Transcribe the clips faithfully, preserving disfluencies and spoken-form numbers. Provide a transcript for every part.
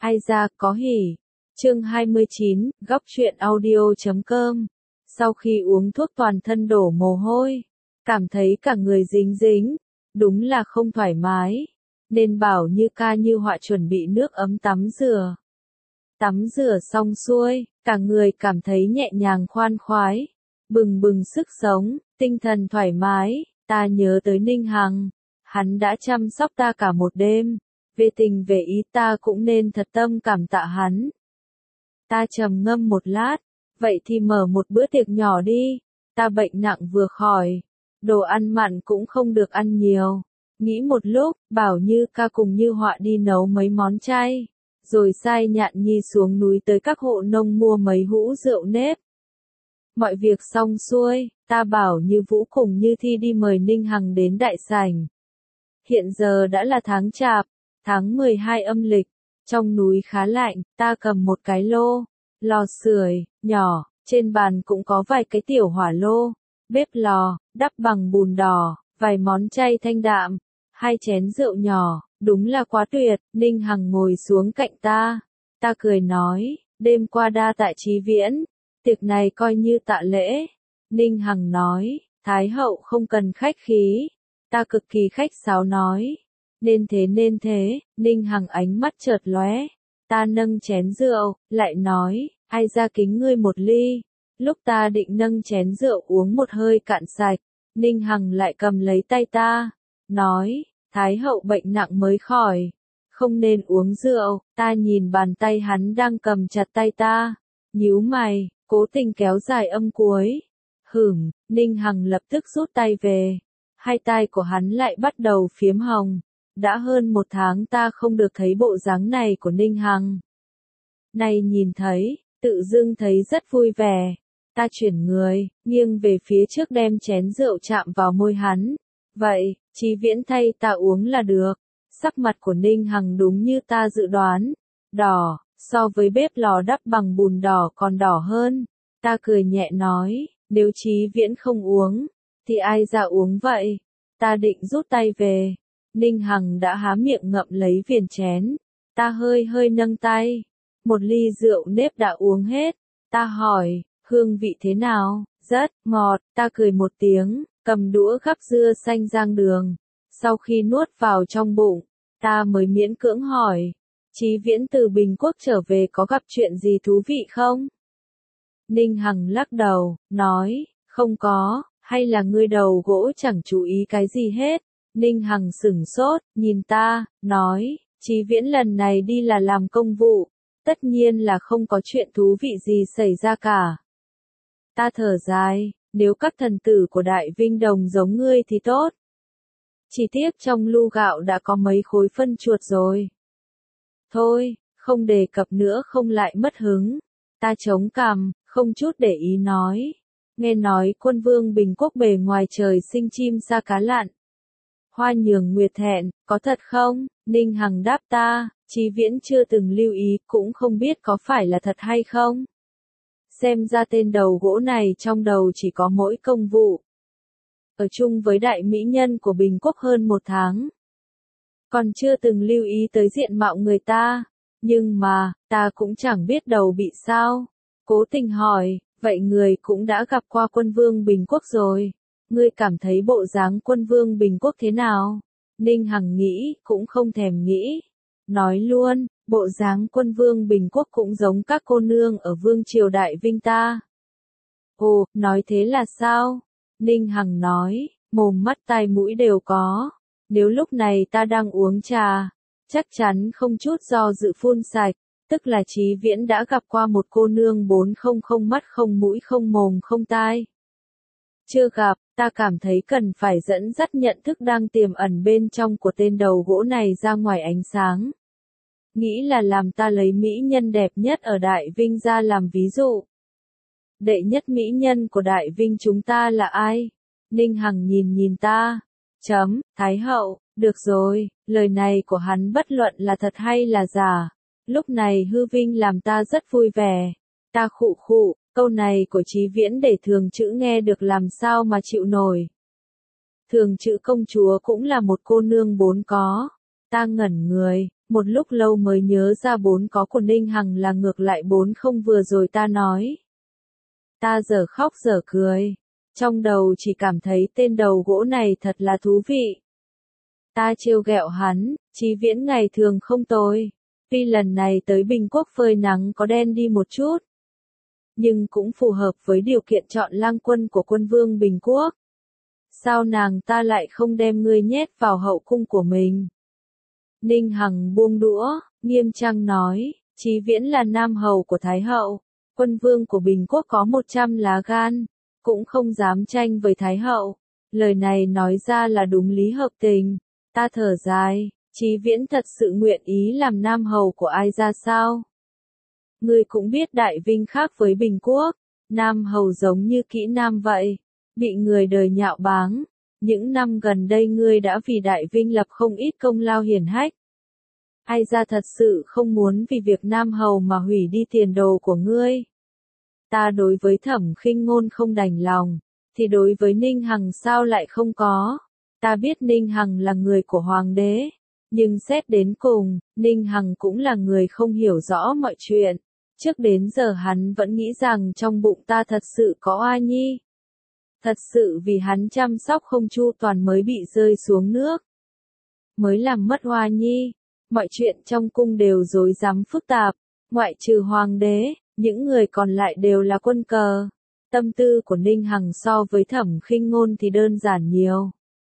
Ai ra có hỉ. Chương hai mươi chín, góc truyện audio chấm com. Sau khi uống thuốc toàn thân đổ mồ hôi, cảm thấy cả người dính dính, đúng là không thoải mái, nên bảo Như Ca Như Họa chuẩn bị nước ấm tắm rửa. Tắm rửa xong xuôi, cả người cảm thấy nhẹ nhàng khoan khoái, bừng bừng sức sống, tinh thần thoải mái. Ta nhớ tới Ninh Hằng, hắn đã chăm sóc ta cả một đêm, về tình về ý ta cũng nên thật tâm cảm tạ hắn. Ta trầm ngâm một lát, vậy thì mở một bữa tiệc nhỏ đi, ta bệnh nặng vừa khỏi, đồ ăn mặn cũng không được ăn nhiều. Nghĩ một lúc, bảo Như Ca cùng Như Họa đi nấu mấy món chay, rồi sai Nhạn Nhi xuống núi tới các hộ nông mua mấy hũ rượu nếp. Mọi việc xong xuôi, ta bảo Như Vũ cùng Như Thi đi mời Ninh Hằng đến đại sảnh. Hiện giờ đã là tháng Chạp, tháng mười hai âm lịch, trong núi khá lạnh, ta cầm một cái lô, lò sưởi nhỏ, trên bàn cũng có vài cái tiểu hỏa lô, bếp lò, đắp bằng bùn đỏ, vài món chay thanh đạm, hai chén rượu nhỏ, đúng là quá tuyệt. Ninh Hằng ngồi xuống cạnh ta, ta cười nói, đêm qua đa tạ Chí Viễn, tiệc này coi như tạ lễ. Ninh Hằng nói, Thái hậu không cần khách khí. Ta cực kỳ khách sáo nói, nên thế nên thế. Ninh Hằng ánh mắt chợt lóe, ta nâng chén rượu, lại nói, ai ra kính ngươi một ly. Lúc ta định nâng chén rượu uống một hơi cạn sạch, Ninh Hằng lại cầm lấy tay ta, nói, Thái hậu bệnh nặng mới khỏi, không nên uống rượu. Ta nhìn bàn tay hắn đang cầm chặt tay ta, nhíu mày, cố tình kéo dài âm cuối. Hửm, Ninh Hằng lập tức rút tay về, hai tay của hắn lại bắt đầu phiếm hồng. Đã hơn một tháng ta không được thấy bộ dáng này của Ninh Hằng. Này nhìn thấy, tự dưng thấy rất vui vẻ. Ta chuyển người, nghiêng về phía trước đem chén rượu chạm vào môi hắn. Vậy, Chí Viễn thay ta uống là được. Sắc mặt của Ninh Hằng đúng như ta dự đoán, đỏ, so với bếp lò đắp bằng bùn đỏ còn đỏ hơn. Ta cười nhẹ nói, nếu Chí Viễn không uống, thì ai ra uống vậy? Ta định rút tay về. Ninh Hằng đã há miệng ngậm lấy viền chén. Ta hơi hơi nâng tay. Một ly rượu nếp đã uống hết. Ta hỏi, hương vị thế nào? Rất ngọt. Ta cười một tiếng, cầm đũa gắp dưa xanh rang đường. Sau khi nuốt vào trong bụng, ta mới miễn cưỡng hỏi, Chí Viễn từ Bình Quốc trở về có gặp chuyện gì thú vị không? Ninh Hằng lắc đầu, nói, không có, hay là ngươi đầu gỗ chẳng chú ý cái gì hết. Ninh Hằng sửng sốt, nhìn ta, nói, Chí Viễn lần này đi là làm công vụ, tất nhiên là không có chuyện thú vị gì xảy ra cả. Ta thở dài, nếu các thần tử của Đại Vinh Đồng giống ngươi thì tốt. Chỉ tiếc trong lu gạo đã có mấy khối phân chuột rồi. Thôi, không đề cập nữa không lại mất hứng. Ta chống cằm, không chút để ý nói. Nghe nói quân vương Bình Quốc bề ngoài trời sinh chim sa cá lặn. Hoa nhường nguyệt thẹn, có thật không? Ninh Hằng đáp ta, Chí Viễn chưa từng lưu ý, cũng không biết có phải là thật hay không. Xem ra tên đầu gỗ này trong đầu chỉ có mỗi công vụ. Ở chung với đại mỹ nhân của Bình Quốc hơn một tháng. Còn chưa từng lưu ý tới diện mạo người ta. Nhưng mà, ta cũng chẳng biết đầu bị sao. Cố tình hỏi, vậy người cũng đã gặp qua quân vương Bình Quốc rồi. Ngươi cảm thấy bộ dáng quân vương Bình Quốc thế nào? Ninh Hằng nghĩ, cũng không thèm nghĩ. Nói luôn, bộ dáng quân vương Bình Quốc cũng giống các cô nương ở vương triều Đại Vinh ta. Ồ, nói thế là sao? Ninh Hằng nói, mồm mắt tai mũi đều có. Nếu lúc này ta đang uống trà, chắc chắn không chút do dự phun sạch, tức là Chí Viễn đã gặp qua một cô nương bốn không không mắt không mũi không mồm không tai. Chưa gặp, ta cảm thấy cần phải dẫn dắt nhận thức đang tiềm ẩn bên trong của tên đầu gỗ này ra ngoài ánh sáng. Nghĩ là làm ta lấy mỹ nhân đẹp nhất ở Đại Vinh ra làm ví dụ. Đệ nhất mỹ nhân của Đại Vinh chúng ta là ai? Ninh Hằng nhìn nhìn ta. Chấm, Thái hậu, được rồi, lời này của hắn bất luận là thật hay là giả. Lúc này hư vinh làm ta rất vui vẻ. Ta khụ khụ, câu này của Chí Viễn để Thường Chữ nghe được làm sao mà chịu nổi. Thường Chữ công chúa cũng là một cô nương bốn có. Ta ngẩn người, một lúc lâu mới nhớ ra bốn có của Ninh Hằng là ngược lại bốn không vừa rồi ta nói. Ta giờ khóc giờ cười, trong đầu chỉ cảm thấy tên đầu gỗ này thật là thú vị. Ta trêu ghẹo hắn, Chí Viễn ngày thường không tồi, tuy lần này tới Bình Quốc phơi nắng có đen đi một chút, nhưng cũng phù hợp với điều kiện chọn lang quân của quân vương Bình Quốc. Sao nàng ta lại không đem ngươi nhét vào hậu cung của mình? Ninh Hằng buông đũa, nghiêm trang nói, Chí Viễn là nam hầu của Thái hậu, quân vương của Bình Quốc có một trăm lá gan, cũng không dám tranh với Thái hậu. Lời này nói ra là đúng lý hợp tình. Ta thở dài, Chí Viễn thật sự nguyện ý làm nam hầu của ai ra sao? Ngươi cũng biết Đại Vinh khác với Bình Quốc, nam hầu giống như kỹ nam vậy, bị người đời nhạo báng. Những năm gần đây ngươi đã vì Đại Vinh lập không ít công lao hiển hách. Ai ra thật sự không muốn vì việc nam hầu mà hủy đi tiền đồ của ngươi. Ta đối với Thẩm Khinh Ngôn không đành lòng, thì đối với Ninh Hằng sao lại không có? Ta biết Ninh Hằng là người của hoàng đế, nhưng xét đến cùng, Ninh Hằng cũng là người không hiểu rõ mọi chuyện. Trước đến giờ hắn vẫn nghĩ rằng trong bụng ta thật sự có oa nhi. Thật sự vì hắn chăm sóc không chu toàn mới bị rơi xuống nước. Mới làm mất oa nhi, mọi chuyện trong cung đều rối rắm phức tạp, ngoại trừ hoàng đế, những người còn lại đều là quân cờ. Tâm tư của Ninh Hằng so với Thẩm Khinh Ngôn thì đơn giản nhiều.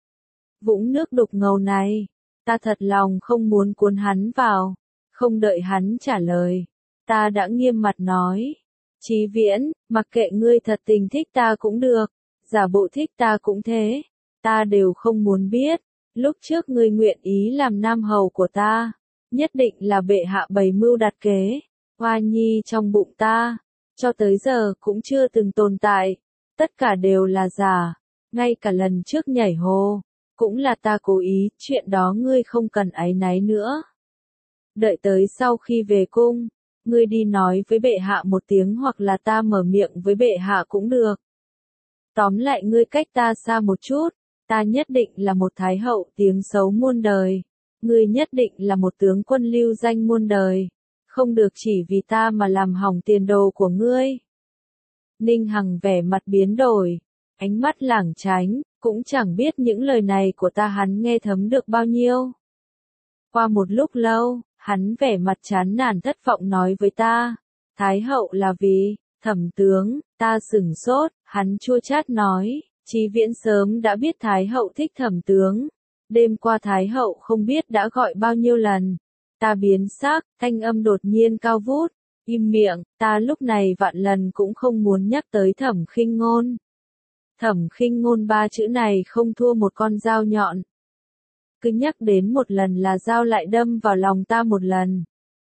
Vũng nước đục ngầu này, ta thật lòng không muốn cuốn hắn vào. Không đợi hắn trả lời, ta đã nghiêm mặt nói, Chí Viễn, mặc kệ ngươi thật tình thích ta cũng được, giả bộ thích ta cũng thế, ta đều không muốn biết. Lúc trước ngươi nguyện ý làm nam hầu của ta, nhất định là bệ hạ bày mưu đặt kế. Oa nhi trong bụng ta, cho tới giờ cũng chưa từng tồn tại, tất cả đều là giả, ngay cả lần trước nhảy hồ, cũng là ta cố ý, chuyện đó ngươi không cần áy náy nữa. Đợi tới sau khi về cung, ngươi đi nói với bệ hạ một tiếng hoặc là ta mở miệng với bệ hạ cũng được. Tóm lại ngươi cách ta xa một chút, ta nhất định là một thái hậu tiếng xấu muôn đời, ngươi nhất định là một tướng quân lưu danh muôn đời. Không được chỉ vì ta mà làm hỏng tiền đồ của ngươi. Ninh Hằng vẻ mặt biến đổi, ánh mắt lảng tránh, cũng chẳng biết những lời này của ta hắn nghe thấm được bao nhiêu. Qua một lúc lâu, hắn vẻ mặt chán nản thất vọng nói với ta, Thái hậu là vì, Thẩm tướng, ta sửng sốt, hắn chua chát nói, Chí Viễn sớm đã biết Thái hậu thích Thẩm tướng. Đêm qua Thái hậu không biết đã gọi bao nhiêu lần. Ta biến sắc, thanh âm đột nhiên cao vút, im miệng, ta lúc này vạn lần cũng không muốn nhắc tới Thẩm Khinh Ngôn. Thẩm Khinh Ngôn ba chữ này không thua một con dao nhọn. Cứ nhắc đến một lần là dao lại đâm vào lòng ta một lần.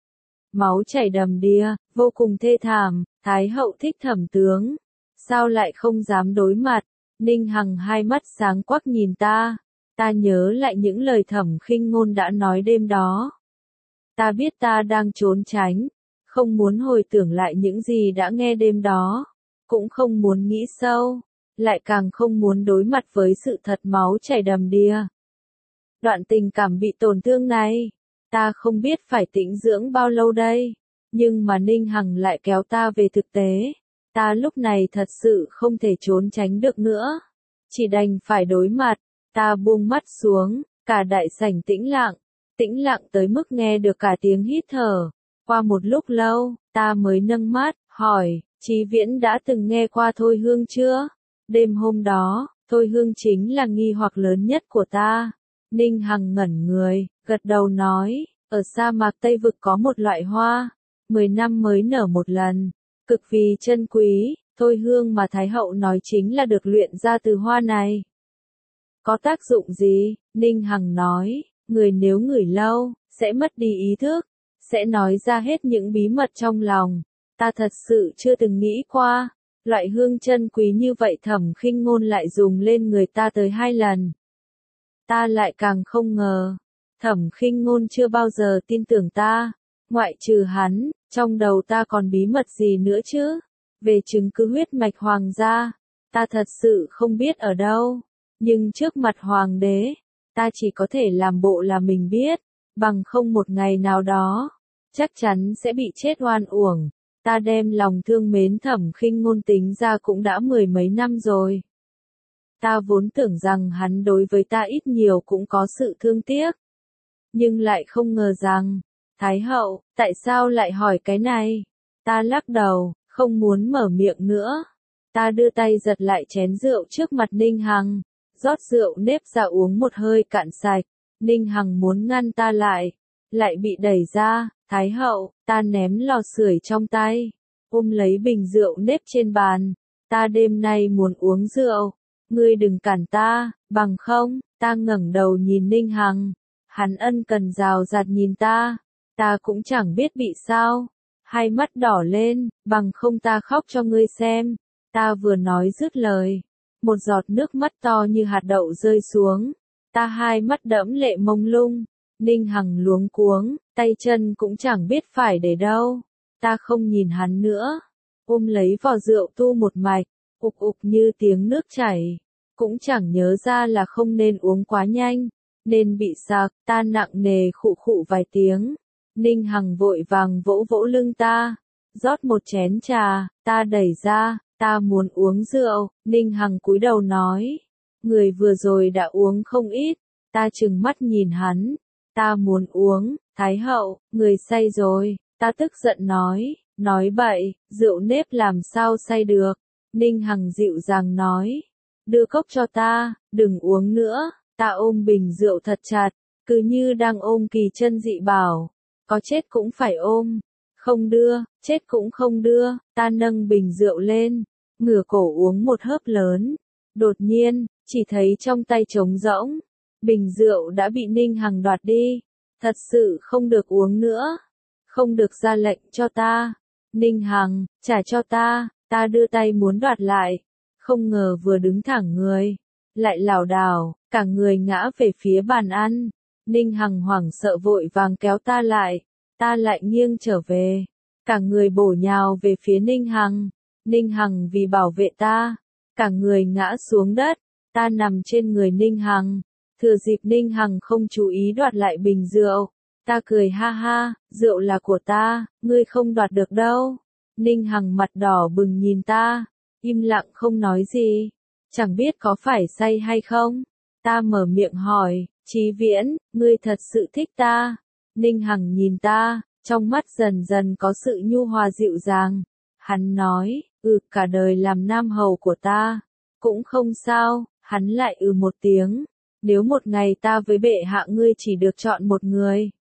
Máu chảy đầm đìa, vô cùng thê thảm, Thái hậu thích Thẩm tướng. Sao lại không dám đối mặt? Ninh Hằng hai mắt sáng quắc nhìn ta. Ta nhớ lại những lời Thẩm Khinh Ngôn đã nói đêm đó. Ta biết ta đang trốn tránh, không muốn hồi tưởng lại những gì đã nghe đêm đó, cũng không muốn nghĩ sâu, lại càng không muốn đối mặt với sự thật máu chảy đầm đìa. Đoạn tình cảm bị tổn thương này, ta không biết phải tĩnh dưỡng bao lâu đây, nhưng mà Ninh Hằng lại kéo ta về thực tế. Ta lúc này thật sự không thể trốn tránh được nữa, chỉ đành phải đối mặt. Ta buông mắt xuống, cả đại sảnh tĩnh lặng. Tĩnh lặng tới mức nghe được cả tiếng hít thở. Qua một lúc lâu, ta mới nâng mắt, hỏi, Chí Viễn đã từng nghe qua Thôi Hương chưa? Đêm hôm đó, Thôi Hương chính là nghi hoặc lớn nhất của ta. Ninh Hằng ngẩn người, gật đầu nói, ở sa mạc Tây Vực có một loại hoa, mười năm mới nở một lần, cực vì chân quý, Thôi Hương mà Thái hậu nói chính là được luyện ra từ hoa này. Có tác dụng gì? Ninh Hằng nói. Người nếu ngửi lâu, sẽ mất đi ý thức, sẽ nói ra hết những bí mật trong lòng. Ta thật sự chưa từng nghĩ qua, loại hương chân quý như vậy Thẩm Khinh Ngôn lại dùng lên người ta tới hai lần. Ta lại càng không ngờ, Thẩm Khinh Ngôn chưa bao giờ tin tưởng ta, ngoại trừ hắn, trong đầu ta còn bí mật gì nữa chứ? Về chứng cứ huyết mạch hoàng gia, ta thật sự không biết ở đâu, nhưng trước mặt hoàng đế, ta chỉ có thể làm bộ là mình biết, bằng không một ngày nào đó, chắc chắn sẽ bị chết oan uổng. Ta đem lòng thương mến Thẩm Khinh Ngôn tính ra cũng đã mười mấy năm rồi. Ta vốn tưởng rằng hắn đối với ta ít nhiều cũng có sự thương tiếc. Nhưng lại không ngờ rằng, Thái hậu, tại sao lại hỏi cái này? Ta lắc đầu, không muốn mở miệng nữa. Ta đưa tay giật lại chén rượu trước mặt Ninh Hằng, rót rượu nếp ra uống một hơi cạn sạch. Ninh Hằng muốn ngăn ta lại, lại bị đẩy ra. Thái hậu, ta ném lò sưởi trong tay, ôm lấy bình rượu nếp trên bàn. Ta đêm nay muốn uống rượu, ngươi đừng cản ta, bằng không. Ta ngẩng đầu nhìn Ninh Hằng, hắn ân cần rào rạt nhìn ta, ta cũng chẳng biết bị sao, hai mắt đỏ lên, bằng không ta khóc cho ngươi xem. Ta vừa nói dứt lời, một giọt nước mắt to như hạt đậu rơi xuống, ta hai mắt đẫm lệ mông lung. Ninh Hằng luống cuống, tay chân cũng chẳng biết phải để đâu. Ta không nhìn hắn nữa, ôm lấy vò rượu tu một mạch, ục ục như tiếng nước chảy. Cũng chẳng nhớ ra là không nên uống quá nhanh, nên bị sặc. Ta nặng nề khụ khụ vài tiếng. Ninh Hằng vội vàng vỗ vỗ lưng ta, rót một chén trà. Ta đẩy ra, ta muốn uống rượu. Ninh Hằng cúi đầu nói, người vừa rồi đã uống không ít. Ta trừng mắt nhìn hắn, ta muốn uống. Thái hậu, người say rồi. Ta tức giận nói, nói bậy, rượu nếp làm sao say được. Ninh Hằng dịu dàng nói, đưa cốc cho ta, đừng uống nữa. Ta ôm bình rượu thật chặt, cứ như đang ôm kỳ chân dị bảo, có chết cũng phải ôm, không đưa, chết cũng không đưa. Ta nâng bình rượu lên, ngửa cổ uống một hớp lớn, đột nhiên, chỉ thấy trong tay trống rỗng, bình rượu đã bị Ninh Hằng đoạt đi, thật sự không được uống nữa, không được ra lệnh cho ta. Ninh Hằng, trả cho ta. Ta đưa tay muốn đoạt lại, không ngờ vừa đứng thẳng người, lại lảo đảo, cả người ngã về phía bàn ăn. Ninh Hằng hoảng sợ vội vàng kéo ta lại, ta lại nghiêng trở về, cả người bổ nhào về phía Ninh Hằng. Ninh Hằng vì bảo vệ ta, cả người ngã xuống đất, ta nằm trên người Ninh Hằng, thừa dịp Ninh Hằng không chú ý đoạt lại bình rượu. Ta cười ha ha, rượu là của ta, ngươi không đoạt được đâu. Ninh Hằng mặt đỏ bừng nhìn ta, im lặng không nói gì, chẳng biết có phải say hay không. Ta mở miệng hỏi, Chí Viễn, ngươi thật sự thích ta? Ninh Hằng nhìn ta, trong mắt dần dần có sự nhu hòa dịu dàng. Hắn nói, ừ, cả đời làm nam hầu của ta, cũng không sao. Hắn lại ừ một tiếng, nếu một ngày ta với bệ hạ ngươi chỉ được chọn một người,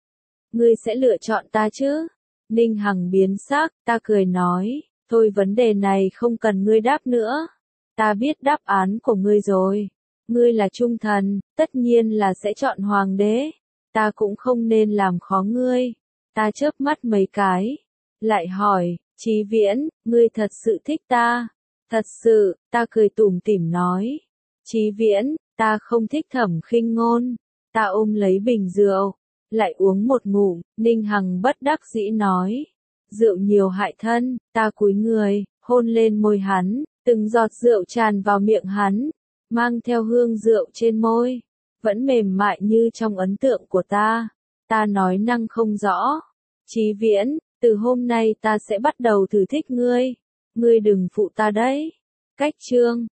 ngươi sẽ lựa chọn ta chứ? Ninh Hằng biến sắc, ta cười nói, thôi vấn đề này không cần ngươi đáp nữa. Ta biết đáp án của ngươi rồi. Ngươi là trung thần, tất nhiên là sẽ chọn hoàng đế. Ta cũng không nên làm khó ngươi. Ta chớp mắt mấy cái, lại hỏi, Chí Viễn, ngươi thật sự thích ta? Thật sự, ta cười tủm tỉm nói. Chí Viễn, ta không thích Thẩm Khinh Ngôn. Ta ôm lấy bình rượu, lại uống một ngụm. Ninh Hằng bất đắc dĩ nói, rượu nhiều hại thân. Ta cúi người, hôn lên môi hắn, từng giọt rượu tràn vào miệng hắn, mang theo hương rượu trên môi, vẫn mềm mại như trong ấn tượng của ta. Ta nói năng không rõ, Chí Viễn, từ hôm nay ta sẽ bắt đầu thử thích ngươi, ngươi đừng phụ ta đấy. Cách chương